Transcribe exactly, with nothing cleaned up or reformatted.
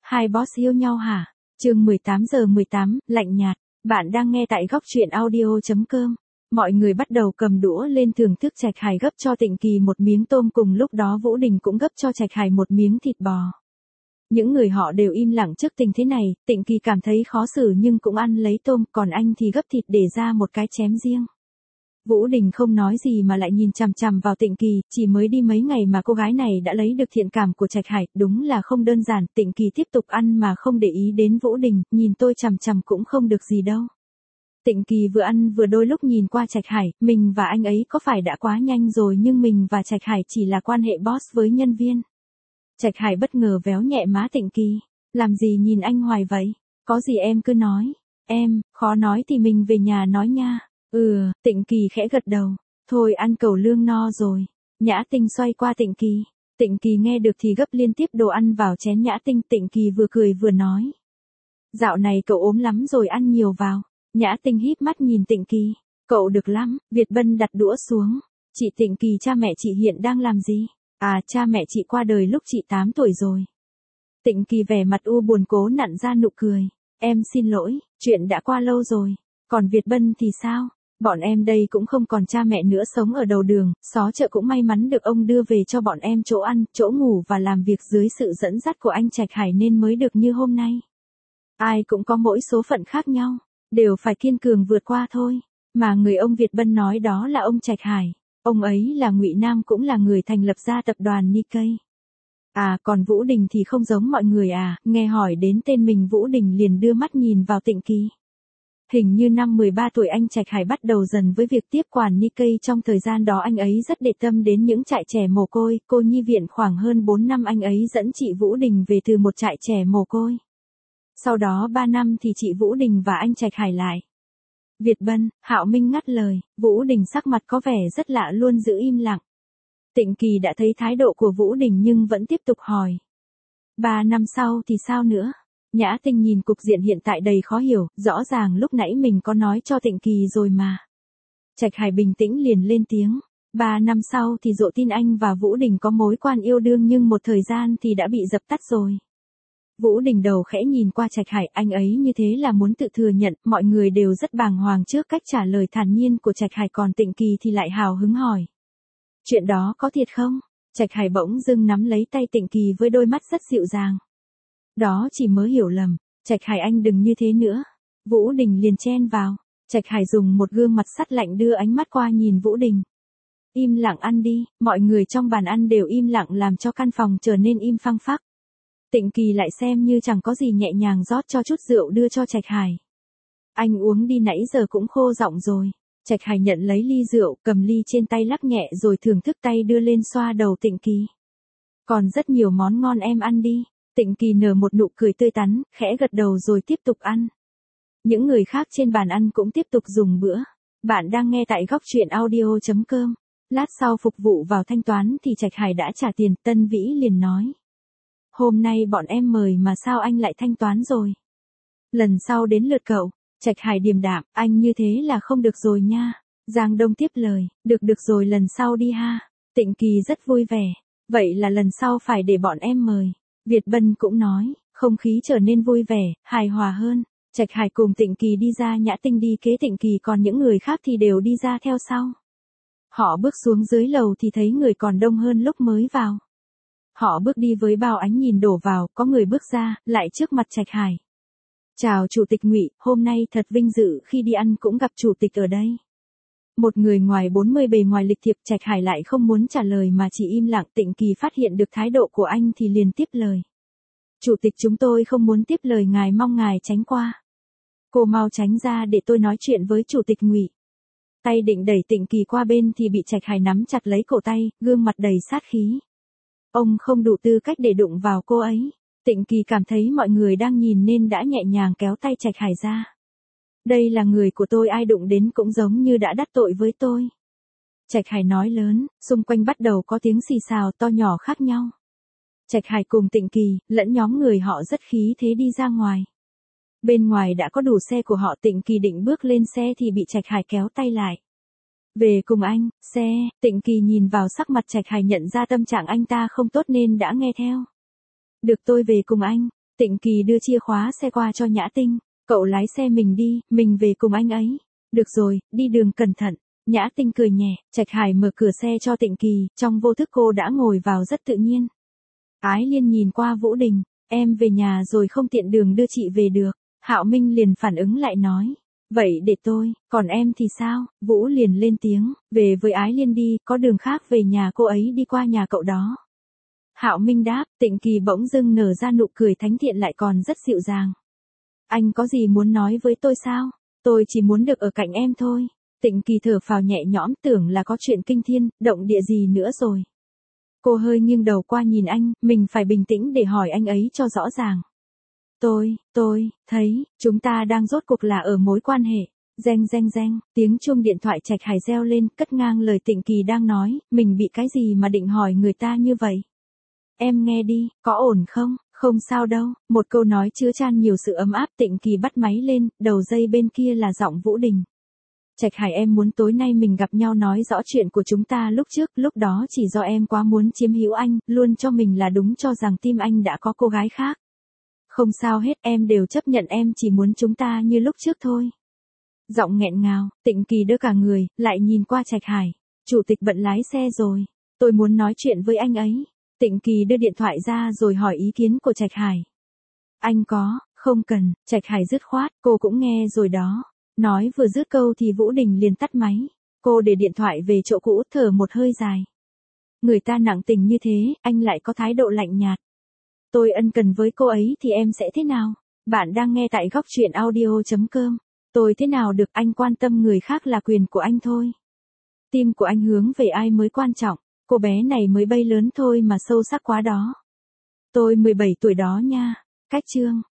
Hai boss yêu nhau hả? Chương mười tám giờ mười tám, lạnh nhạt. Bạn đang nghe tại góc truyện audio chấm com. Mọi người bắt đầu cầm đũa lên thưởng thức Trạch Hải gấp cho Tịnh Kỳ một miếng tôm, cùng lúc đó Vũ Đình cũng gấp cho Trạch Hải một miếng thịt bò. Những người họ đều im lặng trước tình thế này, Tịnh Kỳ cảm thấy khó xử nhưng cũng ăn lấy tôm, còn anh thì gấp thịt để ra một cái chém riêng. Vũ Đình không nói gì mà lại nhìn chằm chằm vào Tịnh Kỳ, chỉ mới đi mấy ngày mà cô gái này đã lấy được thiện cảm của Trạch Hải, đúng là không đơn giản. Tịnh Kỳ tiếp tục ăn mà không để ý đến Vũ Đình, nhìn tôi chằm chằm cũng không được gì đâu. Tịnh Kỳ vừa ăn vừa đôi lúc nhìn qua Trạch Hải, mình và anh ấy có phải đã quá nhanh rồi, nhưng mình và Trạch Hải chỉ là quan hệ boss với nhân viên. Trạch Hải bất ngờ véo nhẹ má Tịnh Kỳ, làm gì nhìn anh hoài vậy, có gì em cứ nói, em, khó nói thì mình về nhà nói nha. Ừ, Tịnh Kỳ khẽ gật đầu. Thôi ăn cẩu lương no rồi. Nhã Tinh xoay qua Tịnh Kỳ. Tịnh Kỳ nghe được thì gấp liên tiếp đồ ăn vào chén Nhã Tinh. Tịnh Kỳ vừa cười vừa nói. Dạo này cậu ốm lắm rồi, ăn nhiều vào. Nhã Tinh híp mắt nhìn Tịnh Kỳ. Cậu được lắm. Việt Bân đặt đũa xuống. Chị Tịnh Kỳ, cha mẹ chị hiện đang làm gì? À, cha mẹ chị qua đời lúc chị tám tuổi rồi. Tịnh Kỳ vẻ mặt u buồn cố nặn ra nụ cười. Em xin lỗi, chuyện đã qua lâu rồi. Còn Việt Bân thì sao? Bọn em đây cũng không còn cha mẹ nữa, sống ở đầu đường, xó chợ, cũng may mắn được ông đưa về cho bọn em chỗ ăn, chỗ ngủ và làm việc dưới sự dẫn dắt của anh Trạch Hải nên mới được như hôm nay. Ai cũng có mỗi số phận khác nhau, đều phải kiên cường vượt qua thôi. Mà người ông Việt Bân nói đó là ông Trạch Hải. Ông ấy là Ngụy Nam, cũng là người thành lập ra tập đoàn Nikkei. À, còn Vũ Đình thì không giống mọi người à? Nghe hỏi đến tên mình, Vũ Đình liền đưa mắt nhìn vào Tịnh Kỳ. Hình như năm mười ba tuổi anh Trạch Hải bắt đầu dần với việc tiếp quản Nikkei, trong thời gian đó anh ấy rất để tâm đến những trại trẻ mồ côi, cô nhi viện. Khoảng hơn bốn năm anh ấy dẫn chị Vũ Đình về từ một trại trẻ mồ côi. Sau đó ba năm thì chị Vũ Đình và anh Trạch Hải lại. Việt Bân, Hạo Minh ngắt lời. Vũ Đình sắc mặt có vẻ rất lạ, luôn giữ im lặng. Tịnh Kỳ đã thấy thái độ của Vũ Đình nhưng vẫn tiếp tục hỏi. Ba năm sau thì sao nữa? Nhã Tinh nhìn cục diện hiện tại đầy khó hiểu, rõ ràng lúc nãy mình có nói cho Tịnh Kỳ rồi mà. Trạch Hải bình tĩnh liền lên tiếng. Ba năm sau thì dộ tin anh và Vũ Đình có mối quan yêu đương, nhưng một thời gian thì đã bị dập tắt rồi. Vũ Đình đầu khẽ nhìn qua Trạch Hải, anh ấy như thế là muốn tự thừa nhận. Mọi người đều rất bàng hoàng trước cách trả lời thản nhiên của Trạch Hải, còn Tịnh Kỳ thì lại hào hứng hỏi. Chuyện đó có thiệt không? Trạch Hải bỗng dưng nắm lấy tay Tịnh Kỳ với đôi mắt rất dịu dàng. Đó chỉ mới hiểu lầm, Trạch Hải anh đừng như thế nữa. Vũ Đình liền chen vào. Trạch Hải dùng một gương mặt sắt lạnh đưa ánh mắt qua nhìn Vũ Đình. Im lặng ăn đi. Mọi người trong bàn ăn đều im lặng, làm cho căn phòng trở nên im phăng phắc. Tịnh Kỳ lại xem như chẳng có gì, nhẹ nhàng rót cho chút rượu đưa cho Trạch Hải. Anh uống đi, nãy giờ cũng khô giọng rồi. Trạch Hải nhận lấy ly rượu, cầm ly trên tay lắc nhẹ rồi thưởng thức, tay đưa lên xoa đầu Tịnh Kỳ. Còn rất nhiều món ngon, em ăn đi. Tịnh Kỳ nở một nụ cười tươi tắn, khẽ gật đầu rồi tiếp tục ăn. Những người khác trên bàn ăn cũng tiếp tục dùng bữa. Bạn đang nghe tại góc truyện audio chấm com. Lát sau phục vụ vào thanh toán thì Trạch Hải đã trả tiền. Tân Vĩ liền nói. Hôm nay bọn em mời mà sao anh lại thanh toán rồi? Lần sau đến lượt cậu. Trạch Hải điềm đạm, anh như thế là không được rồi nha. Giang Đông tiếp lời, được được rồi, lần sau đi ha. Tịnh Kỳ rất vui vẻ. Vậy là lần sau phải để bọn em mời. Việt Bân cũng nói, không khí trở nên vui vẻ, hài hòa hơn. Trạch Hải cùng Tịnh Kỳ đi ra, Nhã Tinh đi kế Tịnh Kỳ, còn những người khác thì đều đi ra theo sau. Họ bước xuống dưới lầu thì thấy người còn đông hơn lúc mới vào. Họ bước đi với bao ánh nhìn đổ vào, có người bước ra, lại trước mặt Trạch Hải. Chào Chủ tịch Ngụy, hôm nay thật vinh dự khi đi ăn cũng gặp Chủ tịch ở đây. Một người ngoài bốn mươi bề ngoài lịch thiệp. Trạch Hải lại không muốn trả lời mà chỉ im lặng. Tịnh Kỳ phát hiện được thái độ của anh thì liền tiếp lời. Chủ tịch, chúng tôi không muốn tiếp lời ngài, mong ngài tránh qua. Cô mau tránh ra để tôi nói chuyện với Chủ tịch Ngụy. Tay định đẩy Tịnh Kỳ qua bên thì bị Trạch Hải nắm chặt lấy cổ tay, gương mặt đầy sát khí. Ông không đủ tư cách để đụng vào cô ấy. Tịnh Kỳ cảm thấy mọi người đang nhìn nên đã nhẹ nhàng kéo tay Trạch Hải ra. Đây là người của tôi, ai đụng đến cũng giống như đã đắc tội với tôi. Trạch Hải nói lớn, xung quanh bắt đầu có tiếng xì xào to nhỏ khác nhau. Trạch Hải cùng Tịnh Kỳ, lẫn nhóm người họ rất khí thế đi ra ngoài. Bên ngoài đã có đủ xe của họ. Tịnh Kỳ định bước lên xe thì bị Trạch Hải kéo tay lại. Về cùng anh, xe. Tịnh Kỳ nhìn vào sắc mặt Trạch Hải, nhận ra tâm trạng anh ta không tốt nên đã nghe theo. Được, tôi về cùng anh. Tịnh Kỳ đưa chìa khóa xe qua cho Nhã Tinh. Cậu lái xe mình đi, mình về cùng anh ấy. Được rồi, đi đường cẩn thận. Nhã Tinh cười nhẹ, Trạch Hải mở cửa xe cho Tịnh Kỳ, trong vô thức cô đã ngồi vào rất tự nhiên. Ái Liên nhìn qua Vũ Đình, em về nhà rồi không tiện đường đưa chị về được. Hạo Minh liền phản ứng lại nói, vậy để tôi, còn em thì sao? Vũ liền lên tiếng, về với Ái Liên đi, có đường khác về nhà cô ấy đi qua nhà cậu đó. Hạo Minh đáp, Tịnh Kỳ bỗng dưng nở ra nụ cười thánh thiện lại còn rất dịu dàng. Anh có gì muốn nói với tôi sao? Tôi chỉ muốn được ở cạnh em thôi. Tịnh Kỳ thở phào nhẹ nhõm, tưởng là có chuyện kinh thiên, động địa gì nữa rồi. Cô hơi nghiêng đầu qua nhìn anh, mình phải bình tĩnh để hỏi anh ấy cho rõ ràng. Tôi, tôi, thấy, chúng ta đang rốt cuộc là ở mối quan hệ. Reng reng reng, tiếng chuông điện thoại Trạch Hải reo lên, cất ngang lời Tịnh Kỳ đang nói, mình bị cái gì mà định hỏi người ta như vậy? Em nghe đi, có ổn không? Không sao đâu, một câu nói chứa chan nhiều sự ấm áp. Tịnh Kỳ bắt máy lên, đầu dây bên kia là giọng Vũ Đình. Trạch Hải, em muốn tối nay mình gặp nhau nói rõ chuyện của chúng ta lúc trước, lúc đó chỉ do em quá muốn chiếm hữu anh, luôn cho mình là đúng, cho rằng tim anh đã có cô gái khác. Không sao hết, em đều chấp nhận, em chỉ muốn chúng ta như lúc trước thôi. Giọng nghẹn ngào, Tịnh Kỳ đỡ cả người, lại nhìn qua Trạch Hải. Chủ tịch bận lái xe rồi, tôi muốn nói chuyện với anh ấy. Tịnh Kỳ đưa điện thoại ra rồi hỏi ý kiến của Trạch Hải. Anh có, không cần, Trạch Hải dứt khoát, cô cũng nghe rồi đó. Nói vừa dứt câu thì Vũ Đình liền tắt máy. Cô để điện thoại về chỗ cũ, thở một hơi dài. Người ta nặng tình như thế, anh lại có thái độ lạnh nhạt. Tôi ân cần với cô ấy thì em sẽ thế nào? Bạn đang nghe tại góc truyện audio chấm com. Tôi thế nào được, anh quan tâm người khác là quyền của anh thôi. Tim của anh hướng về ai mới quan trọng. Cô bé này mới bay lớn thôi mà sâu sắc quá đó. Tôi mười bảy tuổi đó nha. Cách chương.